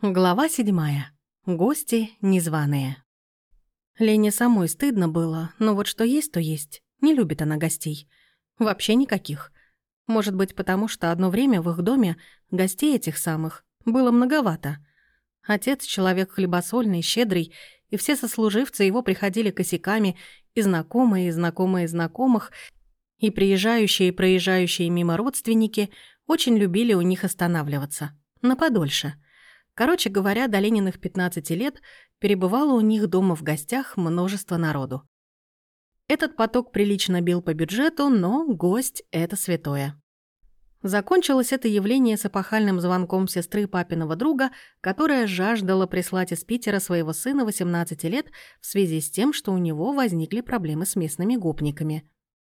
Глава 7. Гости незваные. Лене самой стыдно было, но вот что есть, то есть. Не любит она гостей. Вообще никаких. Может быть, потому что одно время в их доме гостей этих самых было многовато. Отец — человек хлебосольный, щедрый, и все сослуживцы его приходили косяками, и знакомые знакомых, и приезжающие и проезжающие мимо родственники очень любили у них останавливаться. На подольше. Короче говоря, до Лениных 15 лет перебывало у них дома в гостях множество народу. Этот поток прилично бил по бюджету, но гость — это святое. Закончилось это явление с эпохальным звонком сестры папиного друга, которая жаждала прислать из Питера своего сына 18 лет в связи с тем, что у него возникли проблемы с местными гопниками.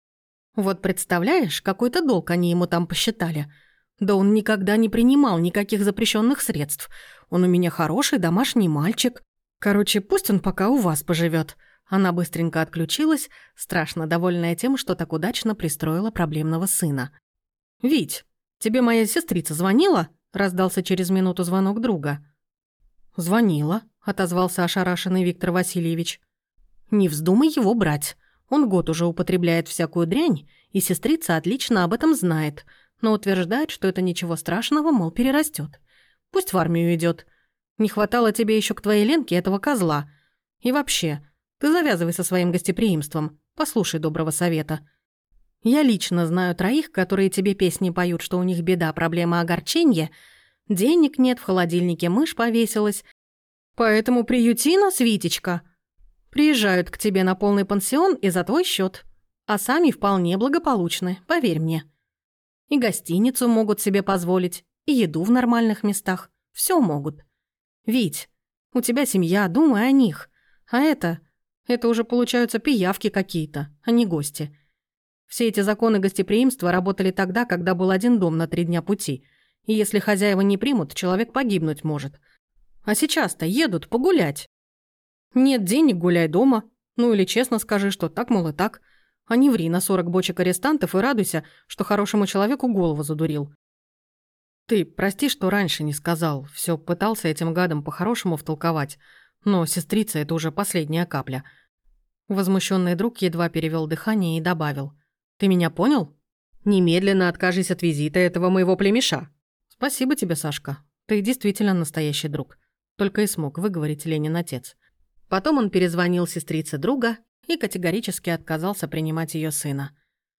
Вот представляешь, какой-то долг они ему там посчитали. Да он никогда не принимал никаких запрещенных средств. Он у меня хороший домашний мальчик. Короче, пусть он пока у вас поживет. Она быстренько отключилась, страшно довольная тем, что так удачно пристроила проблемного сына. «Вить, тебе моя сестрица звонила?» — раздался через минуту звонок друга. «Звонила», — отозвался ошарашенный Виктор Васильевич. «Не вздумай его брать. Он год уже употребляет всякую дрянь, и сестрица отлично об этом знает, но утверждает, что это ничего страшного, мол, перерастет. Пусть в армию идет. Не хватало тебе еще к твоей Ленке этого козла. И вообще, ты завязывай со своим гостеприимством, послушай доброго совета. Я лично знаю 3, которые тебе песни поют, что у них беда, проблема, огорченье. Денег нет, в холодильнике мышь повесилась. Поэтому приюти нас, Витечка. Приезжают к тебе на полный пансион и за твой счет, а сами вполне благополучны, поверь мне. И гостиницу могут себе позволить, и еду в нормальных местах. Все могут. Вить, у тебя семья, думай о них. А это уже получаются пиявки какие-то, а не гости. Все эти законы гостеприимства работали тогда, когда был один дом на 3 дня пути. И если хозяева не примут, человек погибнуть может. А сейчас-то едут погулять. Нет денег, гуляй дома. Ну или честно скажи, что так, мол, и так. А не ври на 40 бочек арестантов и радуйся, что хорошему человеку голову задурил. Ты прости, что раньше не сказал. Все пытался этим гадам по-хорошему втолковать. Но сестрица — это уже последняя капля. Возмущенный друг едва перевел дыхание и добавил. Ты меня понял? Немедленно откажись от визита этого моего племеша. Спасибо тебе, Сашка. Ты действительно настоящий друг. Только и смог выговорить Ленин отец. Потом он перезвонил сестрице друга и категорически отказался принимать ее сына.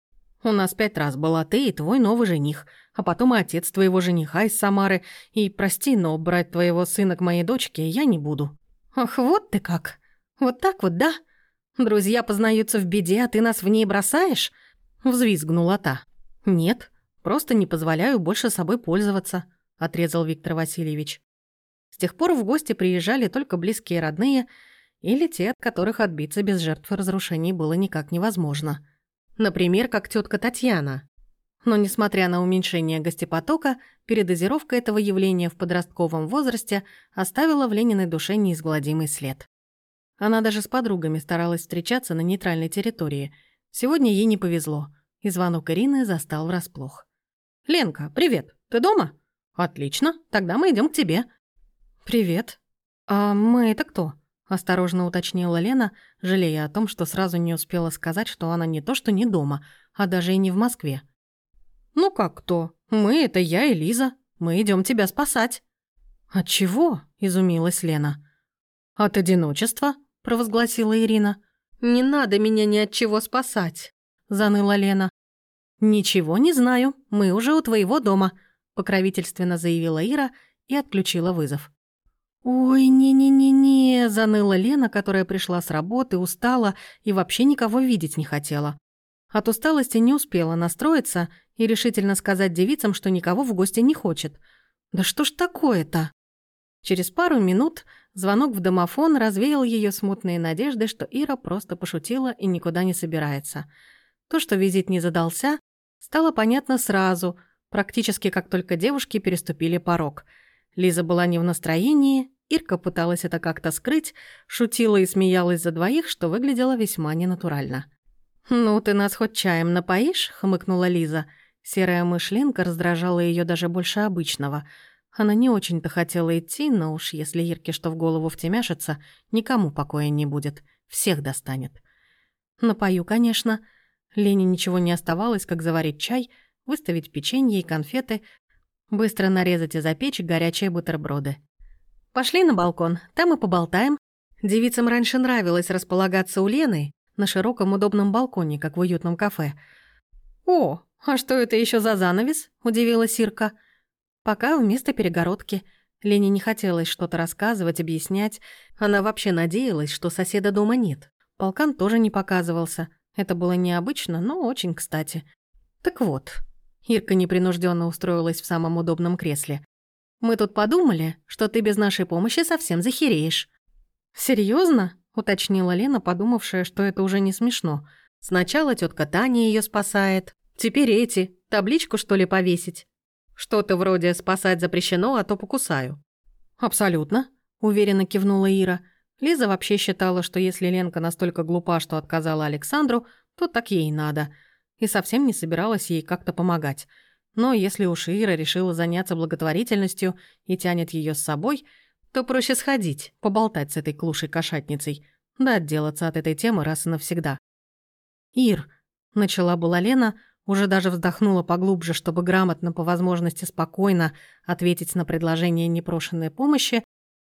«У нас 5 раз была ты и твой новый жених, а потом и отец твоего жениха из Самары, и, прости, но брать твоего сына к моей дочке я не буду». «Ах, вот ты как! Вот так вот, да? Друзья познаются в беде, а ты нас в ней бросаешь?» — взвизгнула та. «Нет, просто не позволяю больше собой пользоваться», — отрезал Виктор Васильевич. С тех пор в гости приезжали только близкие родные или те, от которых отбиться без жертв и разрушений было никак невозможно. Например, как тетка Татьяна. Но, несмотря на уменьшение гостепотока, передозировка этого явления в подростковом возрасте оставила в Лениной душе неизгладимый след. Она даже с подругами старалась встречаться на нейтральной территории. Сегодня ей не повезло, и звонок Ирины застал врасплох. «Ленка, привет, ты дома?» «Отлично, тогда мы идем к тебе». «Привет. А мы это кто?» — осторожно уточнила Лена, жалея о том, что сразу не успела сказать, что она не то что не дома, а даже и не в Москве. «Ну как кто? Мы — это я и Лиза. Мы идем тебя спасать». «От чего?» — изумилась Лена. «От одиночества», — провозгласила Ирина. «Не надо меня ни от чего спасать», — заныла Лена. «Ничего не знаю, мы уже у твоего дома», — покровительственно заявила Ира и отключила вызов. «Ой, не-не-не-не», — заныла Лена, которая пришла с работы, устала и вообще никого видеть не хотела. От усталости не успела настроиться и решительно сказать девицам, что никого в гости не хочет. «Да что ж такое-то?» Через пару минут звонок в домофон развеял ее смутные надежды, что Ира просто пошутила и никуда не собирается. То, что визит не задался, стало понятно сразу, практически как только девушки переступили порог. Лиза была не в настроении, Ирка пыталась это как-то скрыть, шутила и смеялась за двоих, что выглядело весьма ненатурально. «Ну, ты нас хоть чаем напоишь?» — хмыкнула Лиза. Серая мышь Ленка раздражала ее даже больше обычного. Она не очень-то хотела идти, но уж если Ирке что в голову втемяшится, никому покоя не будет, всех достанет. Напою, конечно. Лене ничего не оставалось, как заварить чай, выставить печенье и конфеты, быстро нарезать и запечь горячие бутерброды. «Пошли на балкон, там и поболтаем». Девицам раньше нравилось располагаться у Лены на широком удобном балконе, как в уютном кафе. «О, а что это еще за занавес?» – удивилась Ирка. Пока вместо перегородки. Лене не хотелось что-то рассказывать, объяснять. Она вообще надеялась, что соседа дома нет. Полкан тоже не показывался. Это было необычно, но очень кстати. Так вот, Ирка непринужденно устроилась в самом удобном кресле. «Мы тут подумали, что ты без нашей помощи совсем захереешь». «Серьёзно?» — уточнила Лена, подумавшая, что это уже не смешно. «Сначала тётка Таня её спасает. Теперь эти. Табличку, что ли, повесить? Что-то вроде «спасать запрещено, а то покусаю». «Абсолютно», — уверенно кивнула Ира. Лиза вообще считала, что если Ленка настолько глупа, что отказала Александру, то так ей и надо. И совсем не собиралась ей как-то помогать. Но если уж Ира решила заняться благотворительностью и тянет её с собой, то проще сходить, поболтать с этой клушей-кошатницей, да отделаться от этой темы раз и навсегда. «Ир», — начала была Лена, уже даже вздохнула поглубже, чтобы грамотно, по возможности спокойно ответить на предложение непрошенной помощи,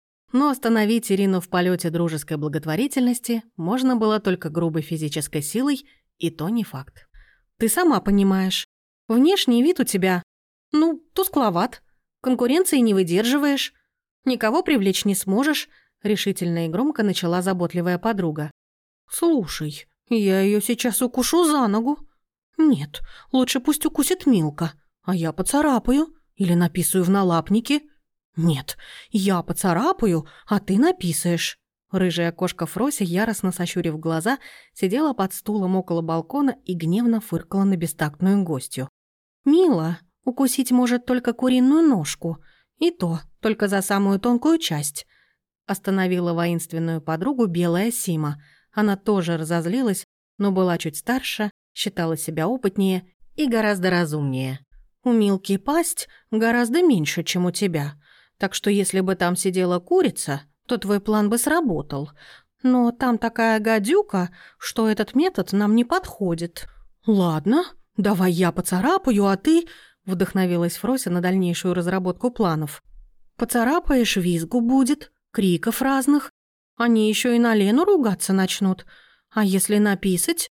но остановить Ирину в полете дружеской благотворительности можно было только грубой физической силой, и то не факт. «Ты сама понимаешь, внешний вид у тебя, тускловат, конкуренции не выдерживаешь, никого привлечь не сможешь», — решительно и громко начала заботливая подруга. «Слушай, я её сейчас укушу за ногу. Нет, лучше пусть укусит Милка, а я поцарапаю или написаю в налапнике. Нет, я поцарапаю, а ты написаешь». Рыжая кошка Фрося, яростно сощурив глаза, сидела под стулом около балкона и гневно фыркала на бестактную гостью. «Мила, укусить может только куриную ножку, и то только за самую тонкую часть», — остановила воинственную подругу белая Сима. Она тоже разозлилась, но была чуть старше, считала себя опытнее и гораздо разумнее. «У Милки пасть гораздо меньше, чем у тебя, так что если бы там сидела курица, то твой план бы сработал. Но там такая гадюка, что этот метод нам не подходит». «Ладно, давай я поцарапаю, а ты...» — вдохновилась Фрося на дальнейшую разработку планов. «Поцарапаешь, визгу будет, криков разных. Они еще и на Лену ругаться начнут. А если написать?»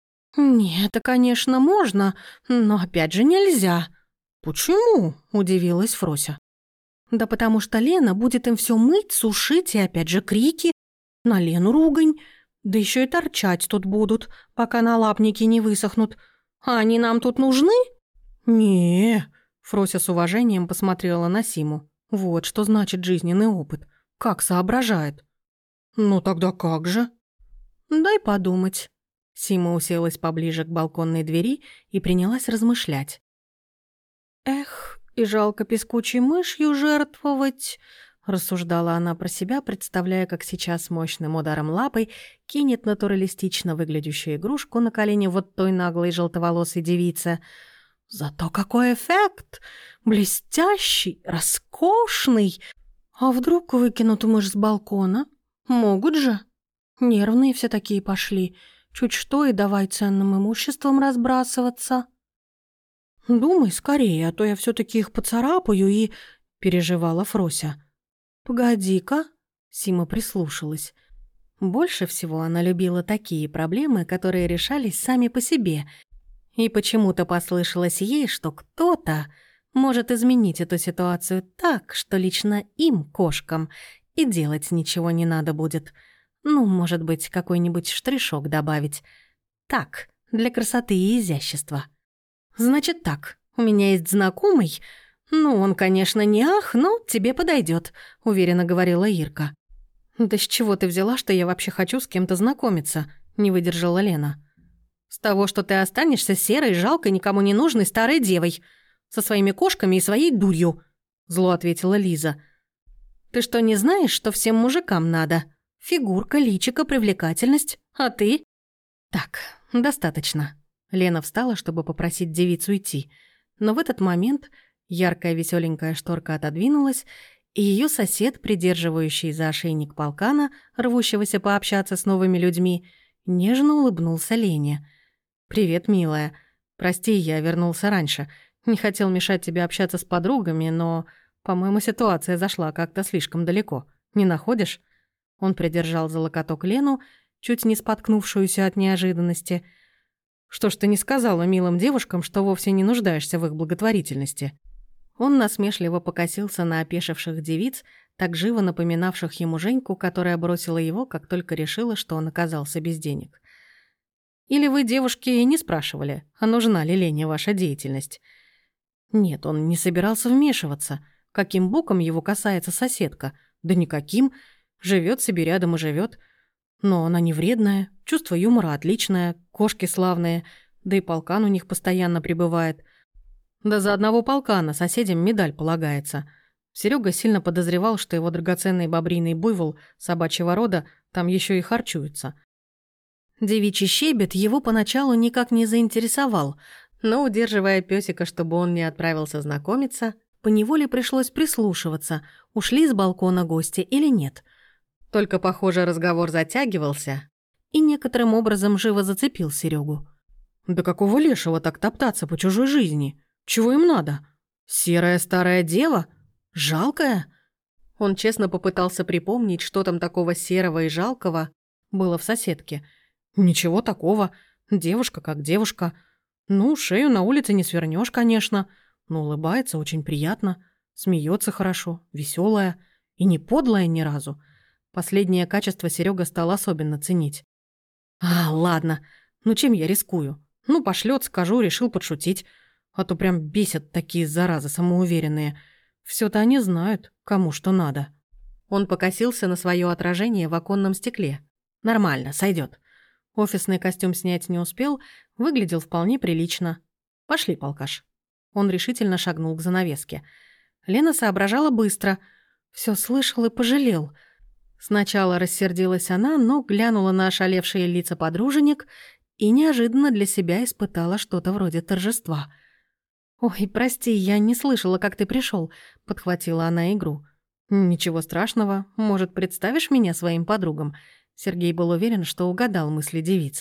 «Нет, это, конечно, можно, но опять же нельзя». «Почему?» — удивилась Фрося. «Да потому что Лена будет им все мыть, сушить и опять же крики. На Лену ругань. Да еще и торчать тут будут, пока налапники не высохнут. А они нам тут нужны?» «Не-е-е», Фрося с уважением посмотрела на Симу. Вот что значит жизненный опыт. Как соображает. «Ну тогда как же?» «Дай подумать». Сима уселась поближе к балконной двери и принялась размышлять. «Эх, и жалко пескучей мышью жертвовать», — рассуждала она про себя, представляя, как сейчас мощным ударом лапой кинет натуралистично выглядящую игрушку на колени вот той наглой желтоволосой девице. «Зато какой эффект! Блестящий, роскошный! А вдруг выкинут мышь с балкона? Могут же. Нервные все такие пошли. Чуть что и давай ценным имуществом разбрасываться». «Думай скорее, а то я все-таки их поцарапаю и...» — переживала Фрося. «Погоди-ка», — Сима прислушалась. Больше всего она любила такие проблемы, которые решались сами по себе, и почему-то послышалось ей, что кто-то может изменить эту ситуацию так, что лично им, кошкам, и делать ничего не надо будет. Может быть, какой-нибудь штришок добавить. Так, для красоты и изящества. «Значит так, у меня есть знакомый. Он, конечно, не ах, но тебе подойдет, уверенно говорила Ирка. «Да с чего ты взяла, что я вообще хочу с кем-то знакомиться?» — не выдержала Лена. «С того, что ты останешься серой, жалкой, никому не нужной старой девой. Со своими кошками и своей дурью», — зло ответила Лиза. «Ты что, не знаешь, что всем мужикам надо? Фигурка, личико, привлекательность. А ты?» «Так, достаточно». Лена встала, чтобы попросить девицу идти. Но в этот момент Яркая веселенькая шторка отодвинулась, и ее сосед, придерживающий за ошейник полкана, рвущегося пообщаться с новыми людьми, нежно улыбнулся Лене. «Привет, милая. Прости, я вернулся раньше. Не хотел мешать тебе общаться с подругами, но, по-моему, ситуация зашла как-то слишком далеко. Не находишь?» Он придержал за локоток Лену, чуть не споткнувшуюся от неожиданности. «Что ж ты не сказала милым девушкам, что вовсе не нуждаешься в их благотворительности?» Он насмешливо покосился на опешивших девиц, так живо напоминавших ему Женьку, которая бросила его, как только решила, что он оказался без денег. «Или вы, девушки, не спрашивали, а нужна ли Лене ваша деятельность?» Нет, он не собирался вмешиваться. Каким боком его касается соседка? Да никаким. Живет себе рядом и живет. Но она не вредная, чувство юмора отличное, кошки славные, да и полкан у них постоянно прибывает. Да за одного полкана соседям медаль полагается. Серега сильно подозревал, что его драгоценный бобриный буйвол собачьего рода там еще и харчуется. Девичий щебет его поначалу никак не заинтересовал, но, удерживая пёсика, чтобы он не отправился знакомиться, поневоле пришлось прислушиваться, ушли с балкона гости или нет. Только, похоже, разговор затягивался и некоторым образом живо зацепил Серегу. «Да какого лешего так топтаться по чужой жизни? Чего им надо? Серая старая дева? Жалкая?» Он честно попытался припомнить, что там такого серого и жалкого было в соседке. «Ничего такого. Девушка как девушка. Ну, шею на улице не свернешь, конечно, но улыбается очень приятно, смеется хорошо, веселая и не подлая ни разу». Последнее качество Серега стал особенно ценить. Ладно, ну чем я рискую? Ну, пошлет, скажу, решил подшутить. А то прям бесят такие заразы самоуверенные. Все-то они знают, кому что надо». Он покосился на свое отражение в оконном стекле. Нормально, сойдет. Офисный костюм снять не успел, выглядел вполне прилично. «Пошли, полкаш». Он решительно шагнул к занавеске. Лена соображала быстро. Все слышал и пожалел. Сначала рассердилась она, но глянула на ошалевшие лица подруженек и неожиданно для себя испытала что-то вроде торжества. «Ой, прости, я не слышала, как ты пришел, подхватила она игру. «Ничего страшного. Может, представишь меня своим подругам?» Сергей был уверен, что угадал мысли девиц.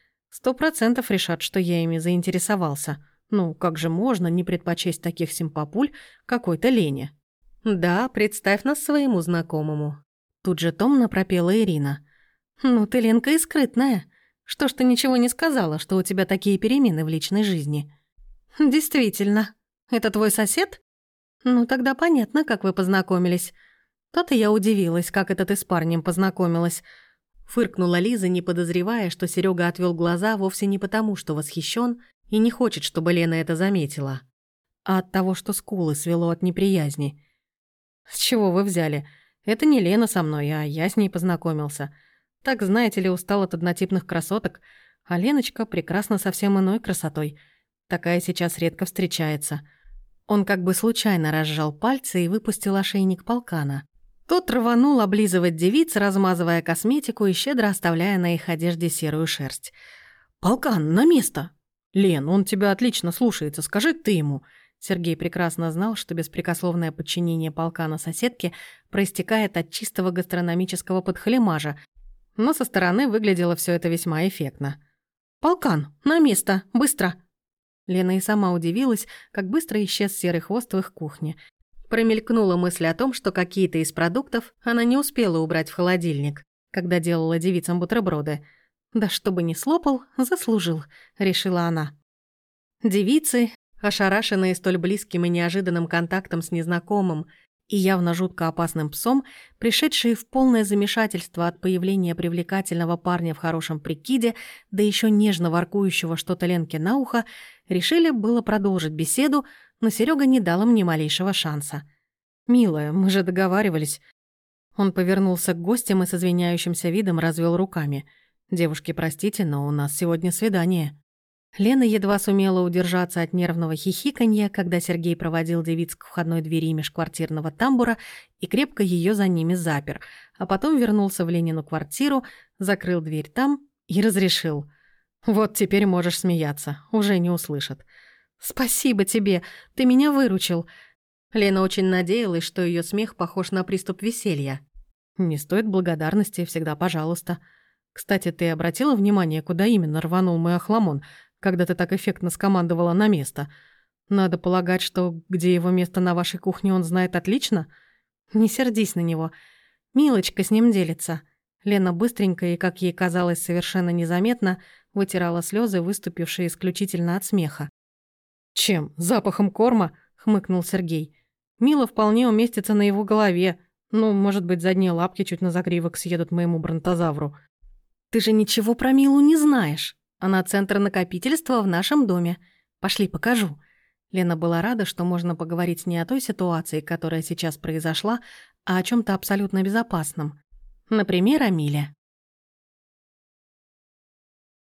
100% решат, что я ими заинтересовался. Ну, как же можно не предпочесть таких симпапуль какой-то Лене? «Да, представь нас своему знакомому». Тут же томно пропела Ирина. «Ну ты, Ленка, и скрытная. Что ж ты ничего не сказала, что у тебя такие перемены в личной жизни?» «Действительно. Это твой сосед? Ну тогда понятно, как вы познакомились. То-то я удивилась, как это ты с парнем познакомилась». Фыркнула Лиза, не подозревая, что Серега отвел глаза вовсе не потому, что восхищен и не хочет, чтобы Лена это заметила, а от того, что скулы свело от неприязни. «С чего вы взяли? Это не Лена со мной, а я с ней познакомился. Так, знаете ли, устал от однотипных красоток, а Леночка прекрасна совсем иной красотой. Такая сейчас редко встречается». Он как бы случайно разжал пальцы и выпустил ошейник полкана. Тот рванул облизывать девиц, размазывая косметику и щедро оставляя на их одежде серую шерсть. «Полкан, на место!» «Лен, он тебя отлично слушается, скажи ты ему». Сергей прекрасно знал, что беспрекословное подчинение полкана соседке проистекает от чистого гастрономического подхалимажа, но со стороны выглядело все это весьма эффектно. «Полкан, на место, быстро!» Лена и сама удивилась, как быстро исчез серый хвост в их кухне. Промелькнула мысль о том, что какие-то из продуктов она не успела убрать в холодильник, когда делала девицам бутерброды. «Да чтобы не слопал, заслужил», — решила она. Девицы, ошарашенные столь близким и неожиданным контактом с незнакомым и явно жутко опасным псом, пришедшие в полное замешательство от появления привлекательного парня в хорошем прикиде, да еще нежно воркующего что-то Ленке на ухо, решили было продолжить беседу, но Серега не дал им ни малейшего шанса. «Милая, мы же договаривались». Он повернулся к гостям и с извиняющимся видом развел руками. «Девушки, простите, но у нас сегодня свидание». Лена едва сумела удержаться от нервного хихиканья, когда Сергей проводил девиц к входной двери межквартирного тамбура и крепко ее за ними запер, а потом вернулся в Ленину квартиру, закрыл дверь там и разрешил. «Вот теперь можешь смеяться, уже не услышат». «Спасибо тебе, ты меня выручил». Лена очень надеялась, что ее смех похож на приступ веселья. «Не стоит благодарности, всегда пожалуйста. Кстати, ты обратила внимание, куда именно рванул мой охламон, когда ты так эффектно скомандовала на место? Надо полагать, что где его место на вашей кухне он знает отлично? Не сердись на него. Милочка с ним делится». Лена быстренько и, как ей казалось, совершенно незаметно вытирала слезы, выступившие исключительно от смеха. «Чем? Запахом корма?» — хмыкнул Сергей. «Мила вполне уместится на его голове. Ну, может быть, задние лапки чуть на загривок съедут моему бронтозавру». «Ты же ничего про Милу не знаешь. Она центр накопительства в нашем доме. Пошли, покажу». Лена была рада, что можно поговорить не о той ситуации, которая сейчас произошла, а о чем то абсолютно безопасном. Например, о Миле.